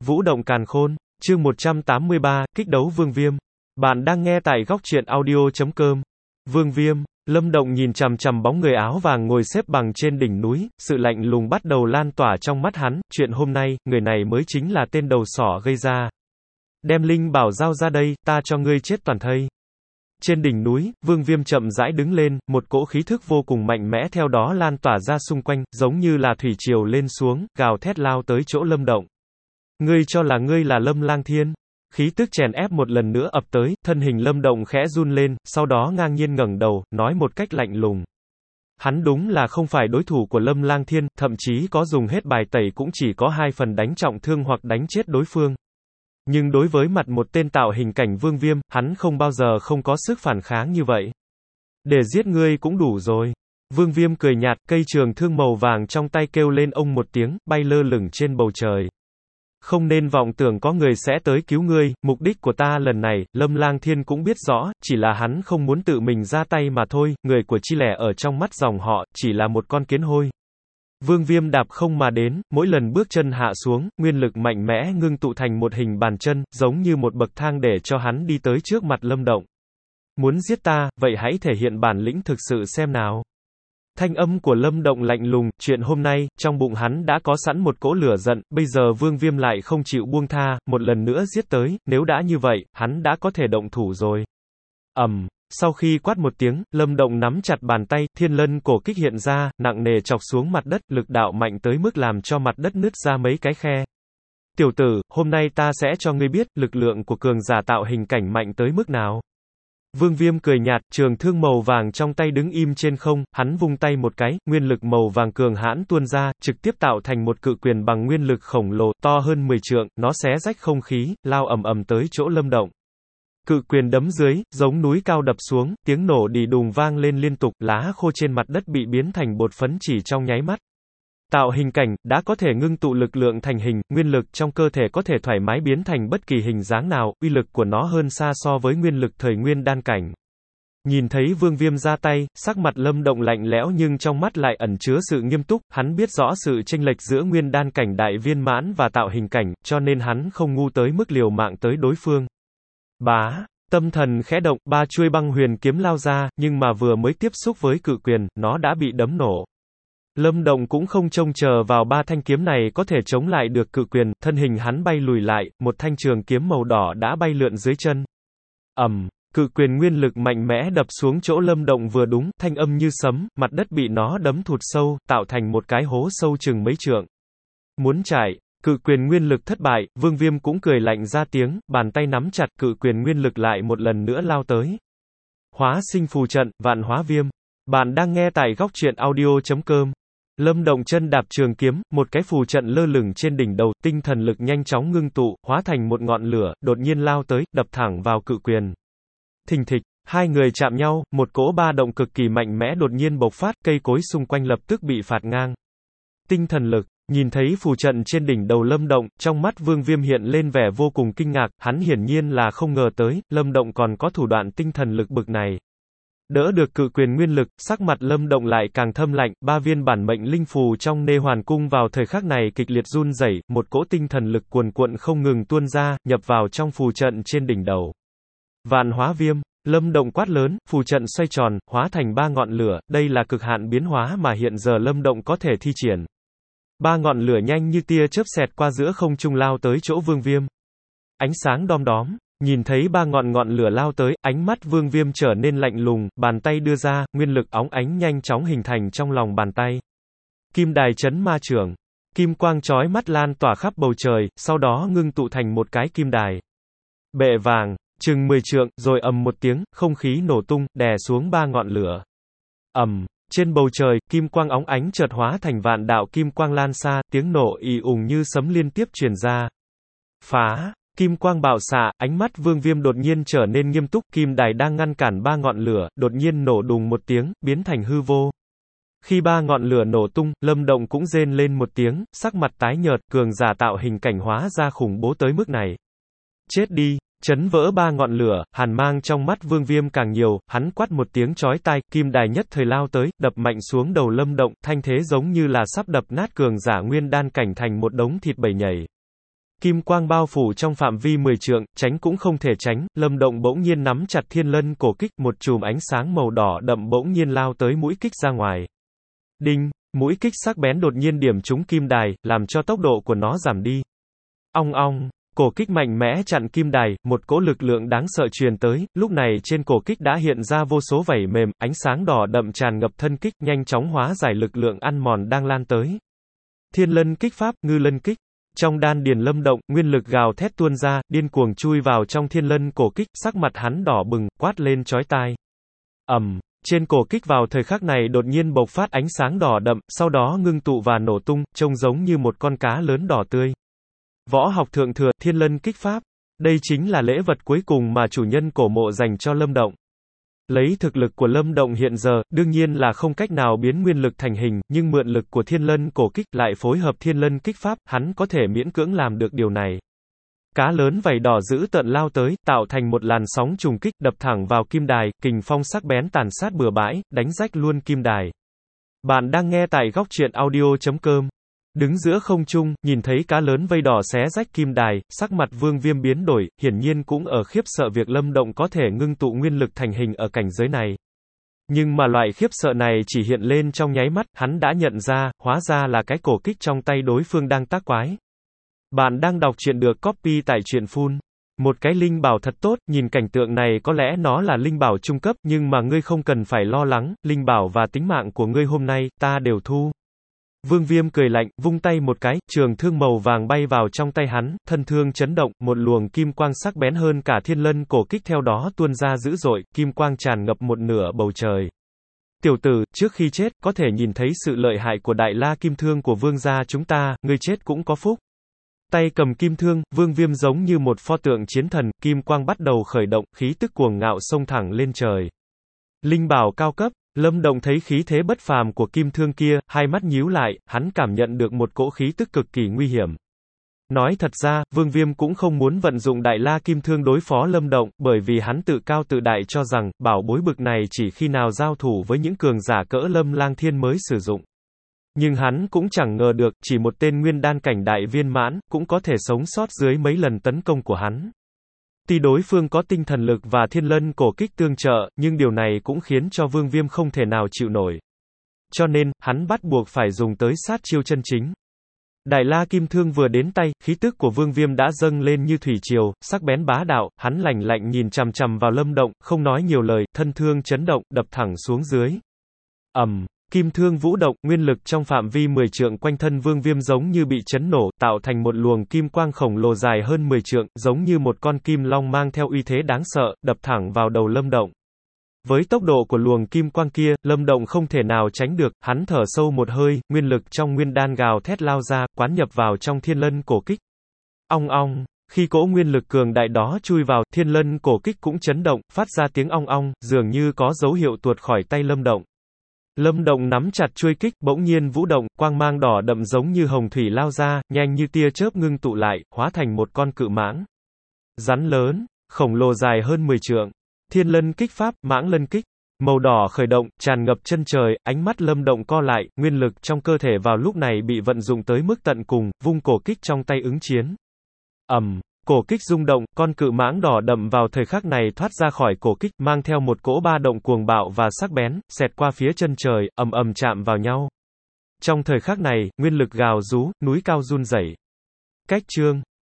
Vũ động càn khôn, chương 183, kích đấu Vương Viêm. Bạn đang nghe tại góc truyện audio.com. Vương Viêm, Lâm Động nhìn chằm chằm bóng người áo vàng ngồi xếp bằng trên đỉnh núi, sự lạnh lùng bắt đầu lan tỏa trong mắt hắn, chuyện hôm nay, người này mới chính là tên đầu sỏ gây ra. Đem linh bảo giao ra đây, ta cho ngươi chết toàn thây. Trên đỉnh núi, Vương Viêm chậm rãi đứng lên, một cỗ khí thức vô cùng mạnh mẽ theo đó lan tỏa ra xung quanh, giống như là thủy triều lên xuống, gào thét lao tới chỗ Lâm Động. Ngươi cho là ngươi là Lâm Lang Thiên? Khí tức chèn ép một lần nữa ập tới, thân hình Lâm Động khẽ run lên, sau đó ngang nhiên ngẩng đầu, nói một cách lạnh lùng. Hắn đúng là không phải đối thủ của Lâm Lang Thiên, thậm chí có dùng hết bài tẩy cũng chỉ có 2 phần đánh trọng thương hoặc đánh chết đối phương. Nhưng đối với mặt một tên tạo hình cảnh Vương Viêm, hắn không bao giờ không có sức phản kháng như vậy. Để giết ngươi cũng đủ rồi. Vương Viêm cười nhạt, cây trường thương màu vàng trong tay kêu lên ông một tiếng, bay lơ lửng trên bầu trời. Không nên vọng tưởng có người sẽ tới cứu ngươi, mục đích của ta lần này, Lâm Lang Thiên cũng biết rõ, chỉ là hắn không muốn tự mình ra tay mà thôi, người của Chi Lẻ ở trong mắt dòng họ, chỉ là một con kiến hôi. Vương Viêm đạp không mà đến, mỗi lần bước chân hạ xuống, nguyên lực mạnh mẽ ngưng tụ thành một hình bàn chân, giống như một bậc thang để cho hắn đi tới trước mặt Lâm Động. Muốn giết ta, vậy hãy thể hiện bản lĩnh thực sự xem nào. Thanh âm của Lâm Động lạnh lùng, chuyện hôm nay, trong bụng hắn đã có sẵn một cỗ lửa giận, bây giờ Vương Viêm lại không chịu buông tha, một lần nữa giết tới, nếu đã như vậy, hắn đã có thể động thủ rồi. Sau khi quát một tiếng, Lâm Động nắm chặt bàn tay, thiên lân cổ kích hiện ra, nặng nề chọc xuống mặt đất, lực đạo mạnh tới mức làm cho mặt đất nứt ra mấy cái khe. Tiểu tử, hôm nay ta sẽ cho ngươi biết, lực lượng của cường giả tạo hình cảnh mạnh tới mức nào. Vương Viêm cười nhạt, trường thương màu vàng trong tay đứng im trên không, hắn vung tay một cái, nguyên lực màu vàng cường hãn tuôn ra, trực tiếp tạo thành một cự quyền bằng nguyên lực khổng lồ, to hơn 10 trượng, nó xé rách không khí, lao ầm ầm tới chỗ Lâm Động. Cự quyền đấm dưới, giống núi cao đập xuống, tiếng nổ đì đùng vang lên liên tục, lá khô trên mặt đất bị biến thành bột phấn chỉ trong nháy mắt. Tạo hình cảnh, đã có thể ngưng tụ lực lượng thành hình, nguyên lực trong cơ thể có thể thoải mái biến thành bất kỳ hình dáng nào, uy lực của nó hơn xa so với nguyên lực thời nguyên đan cảnh. Nhìn thấy Vương Viêm ra tay, sắc mặt Lâm Động lạnh lẽo nhưng trong mắt lại ẩn chứa sự nghiêm túc, hắn biết rõ sự chênh lệch giữa nguyên đan cảnh đại viên mãn và tạo hình cảnh, cho nên hắn không ngu tới mức liều mạng tới đối phương. Bá, tâm thần khẽ động, 3 chuôi băng huyền kiếm lao ra, nhưng mà vừa mới tiếp xúc với cự quyền, nó đã bị đấm nổ. Lâm Động cũng không trông chờ vào 3 thanh kiếm này có thể chống lại được cự quyền, thân hình hắn bay lùi lại, một thanh trường kiếm màu đỏ đã bay lượn dưới chân. Cự quyền nguyên lực mạnh mẽ đập xuống chỗ Lâm Động vừa đúng, thanh âm như sấm, mặt đất bị nó đấm thụt sâu, tạo thành một cái hố sâu chừng mấy trượng. Muốn chạy, cự quyền nguyên lực thất bại, Vương Viêm cũng cười lạnh ra tiếng, bàn tay nắm chặt cự quyền nguyên lực lại một lần nữa lao tới. Hóa sinh phù trận, vạn hóa viêm. Bạn đang nghe tại góc truyện audio.com. Lâm Động chân đạp trường kiếm, một cái phù trận lơ lửng trên đỉnh đầu, tinh thần lực nhanh chóng ngưng tụ, hóa thành một ngọn lửa, đột nhiên lao tới, đập thẳng vào cự quyền. Thình thịch, hai người chạm nhau, một cỗ ba động cực kỳ mạnh mẽ đột nhiên bộc phát, cây cối xung quanh lập tức bị phạt ngang. Tinh thần lực, nhìn thấy phù trận trên đỉnh đầu Lâm Động, trong mắt Vương Viêm hiện lên vẻ vô cùng kinh ngạc, hắn hiển nhiên là không ngờ tới, Lâm Động còn có thủ đoạn tinh thần lực bực này. Đỡ được cự quyền nguyên lực, sắc mặt Lâm Động lại càng thâm lạnh, 3 viên bản mệnh linh phù trong Nê Hoàn Cung vào thời khắc này kịch liệt run rẩy, một cỗ tinh thần lực cuồn cuộn không ngừng tuôn ra, nhập vào trong phù trận trên đỉnh đầu. Vạn hóa viêm, Lâm Động quát lớn, phù trận xoay tròn, hóa thành 3 ngọn lửa, đây là cực hạn biến hóa mà hiện giờ Lâm Động có thể thi triển. 3 ngọn lửa nhanh như tia chớp xẹt qua giữa không trung lao tới chỗ Vương Viêm. Ánh sáng đom đóm. Nhìn thấy 3 ngọn lửa lao tới, ánh mắt Vương Viêm trở nên lạnh lùng, bàn tay đưa ra, nguyên lực óng ánh nhanh chóng hình thành trong lòng bàn tay. Kim đài chấn ma trưởng. Kim quang chói mắt lan tỏa khắp bầu trời, sau đó ngưng tụ thành một cái kim đài. Bệ vàng, chừng 10 trượng, rồi ầm một tiếng, không khí nổ tung, đè xuống 3 ngọn lửa. Trên bầu trời, kim quang óng ánh chợt hóa thành vạn đạo kim quang lan xa, tiếng nổ ì ùng như sấm liên tiếp truyền ra. Phá! Kim quang bạo xạ, ánh mắt Vương Viêm đột nhiên trở nên nghiêm túc, kim đài đang ngăn cản 3 ngọn lửa, đột nhiên nổ đùng một tiếng, biến thành hư vô. Khi 3 ngọn lửa nổ tung, Lâm Động cũng rên lên một tiếng, sắc mặt tái nhợt, cường giả tạo hình cảnh hóa ra khủng bố tới mức này. Chết đi! Chấn vỡ 3 ngọn lửa, hàn mang trong mắt Vương Viêm càng nhiều, hắn quát một tiếng chói tai, kim đài nhất thời lao tới, đập mạnh xuống đầu Lâm Động, thanh thế giống như là sắp đập nát cường giả nguyên đan cảnh thành một đống thịt bầy nhảy. Kim quang bao phủ trong phạm vi 10 trượng, tránh cũng không thể tránh, Lâm Động bỗng nhiên nắm chặt thiên lân cổ kích, một chùm ánh sáng màu đỏ đậm bỗng nhiên lao tới mũi kích ra ngoài. Đinh, mũi kích sắc bén đột nhiên điểm trúng kim đài, làm cho tốc độ của nó giảm đi. Ong ong, cổ kích mạnh mẽ chặn kim đài, một cỗ lực lượng đáng sợ truyền tới, lúc này trên cổ kích đã hiện ra vô số vảy mềm, ánh sáng đỏ đậm tràn ngập thân kích, nhanh chóng hóa giải lực lượng ăn mòn đang lan tới. Thiên lân kích pháp, ngư lân kích. Trong đan điền Lâm Động, nguyên lực gào thét tuôn ra, điên cuồng chui vào trong thiên lân cổ kích, sắc mặt hắn đỏ bừng, quát lên chói tai. Trên cổ kích vào thời khắc này đột nhiên bộc phát ánh sáng đỏ đậm, sau đó ngưng tụ và nổ tung, trông giống như một con cá lớn đỏ tươi. Võ học thượng thừa, thiên lân kích pháp. Đây chính là lễ vật cuối cùng mà chủ nhân cổ mộ dành cho Lâm Động. Lấy thực lực của Lâm Động hiện giờ, đương nhiên là không cách nào biến nguyên lực thành hình, nhưng mượn lực của thiên lân cổ kích, lại phối hợp thiên lân kích pháp, hắn có thể miễn cưỡng làm được điều này. Cá lớn vảy đỏ dữ tợn lao tới, tạo thành một làn sóng trùng kích, đập thẳng vào kim đài, kình phong sắc bén tàn sát bừa bãi, đánh rách luôn kim đài. Bạn đang nghe tại góc truyện audio.com. Đứng giữa không trung, nhìn thấy cá lớn vây đỏ xé rách kim đài, sắc mặt Vương Viêm biến đổi, hiển nhiên cũng ở khiếp sợ việc Lâm Động có thể ngưng tụ nguyên lực thành hình ở cảnh giới này. Nhưng mà loại khiếp sợ này chỉ hiện lên trong nháy mắt, hắn đã nhận ra, hóa ra là cái cổ kích trong tay đối phương đang tác quái. Bạn đang đọc truyện được copy tại truyện full. Một cái linh bảo thật tốt, nhìn cảnh tượng này có lẽ nó là linh bảo trung cấp, nhưng mà ngươi không cần phải lo lắng, linh bảo và tính mạng của ngươi hôm nay, ta đều thu. Vương Viêm cười lạnh, vung tay một cái, trường thương màu vàng bay vào trong tay hắn, thân thương chấn động, một luồng kim quang sắc bén hơn cả thiên lân cổ kích theo đó tuôn ra dữ dội, kim quang tràn ngập một nửa bầu trời. Tiểu tử, trước khi chết, có thể nhìn thấy sự lợi hại của đại la kim thương của vương gia chúng ta, ngươi chết cũng có phúc. Tay cầm kim thương, Vương Viêm giống như một pho tượng chiến thần, kim quang bắt đầu khởi động, khí tức cuồng ngạo xông thẳng lên trời. Linh bảo cao cấp. Lâm Động thấy khí thế bất phàm của kim thương kia, hai mắt nhíu lại, hắn cảm nhận được một cỗ khí tức cực kỳ nguy hiểm. Nói thật ra, Vương Viêm cũng không muốn vận dụng đại la kim thương đối phó Lâm Động, bởi vì hắn tự cao tự đại cho rằng, bảo bối bực này chỉ khi nào giao thủ với những cường giả cỡ Lâm Lang Thiên mới sử dụng. Nhưng hắn cũng chẳng ngờ được, chỉ một tên nguyên đan cảnh đại viên mãn, cũng có thể sống sót dưới mấy lần tấn công của hắn. Tuy đối phương có tinh thần lực và thiên lân cổ kích tương trợ, nhưng điều này cũng khiến cho Vương Viêm không thể nào chịu nổi. Cho nên, hắn bắt buộc phải dùng tới sát chiêu chân chính. Đại la kim thương vừa đến tay, khí tức của Vương Viêm đã dâng lên như thủy triều, sắc bén bá đạo, hắn lạnh lạnh nhìn chằm chằm vào Lâm Động, không nói nhiều lời, thân thương chấn động, đập thẳng xuống dưới. Kim thương vũ động, nguyên lực trong phạm vi 10 trượng quanh thân Vương Viêm giống như bị chấn nổ, tạo thành một luồng kim quang khổng lồ dài hơn 10 trượng, giống như một con kim long mang theo uy thế đáng sợ, đập thẳng vào đầu Lâm Động. Với tốc độ của luồng kim quang kia, Lâm Động không thể nào tránh được, hắn thở sâu một hơi, nguyên lực trong nguyên đan gào thét lao ra, quán nhập vào trong thiên lân cổ kích. Ong ong, khi cỗ nguyên lực cường đại đó chui vào, thiên lân cổ kích cũng chấn động, phát ra tiếng ong ong, dường như có dấu hiệu tuột khỏi tay Lâm Động. Lâm Động nắm chặt chuôi kích, bỗng nhiên vũ động, quang mang đỏ đậm giống như hồng thủy lao ra, nhanh như tia chớp ngưng tụ lại, hóa thành một con cự mãng. Rắn lớn, khổng lồ dài hơn 10 trượng. Thiên lân kích pháp, mãng lân kích. Màu đỏ khởi động, tràn ngập chân trời, ánh mắt Lâm Động co lại, nguyên lực trong cơ thể vào lúc này bị vận dụng tới mức tận cùng, vung cổ kích trong tay ứng chiến. Cổ kích rung động, con cự mãng đỏ đậm vào thời khắc này thoát ra khỏi cổ kích, mang theo một cỗ ba động cuồng bạo và sắc bén, xẹt qua phía chân trời, ầm ầm chạm vào nhau. Trong thời khắc này, nguyên lực gào rú, núi cao run rẩy. Cách chương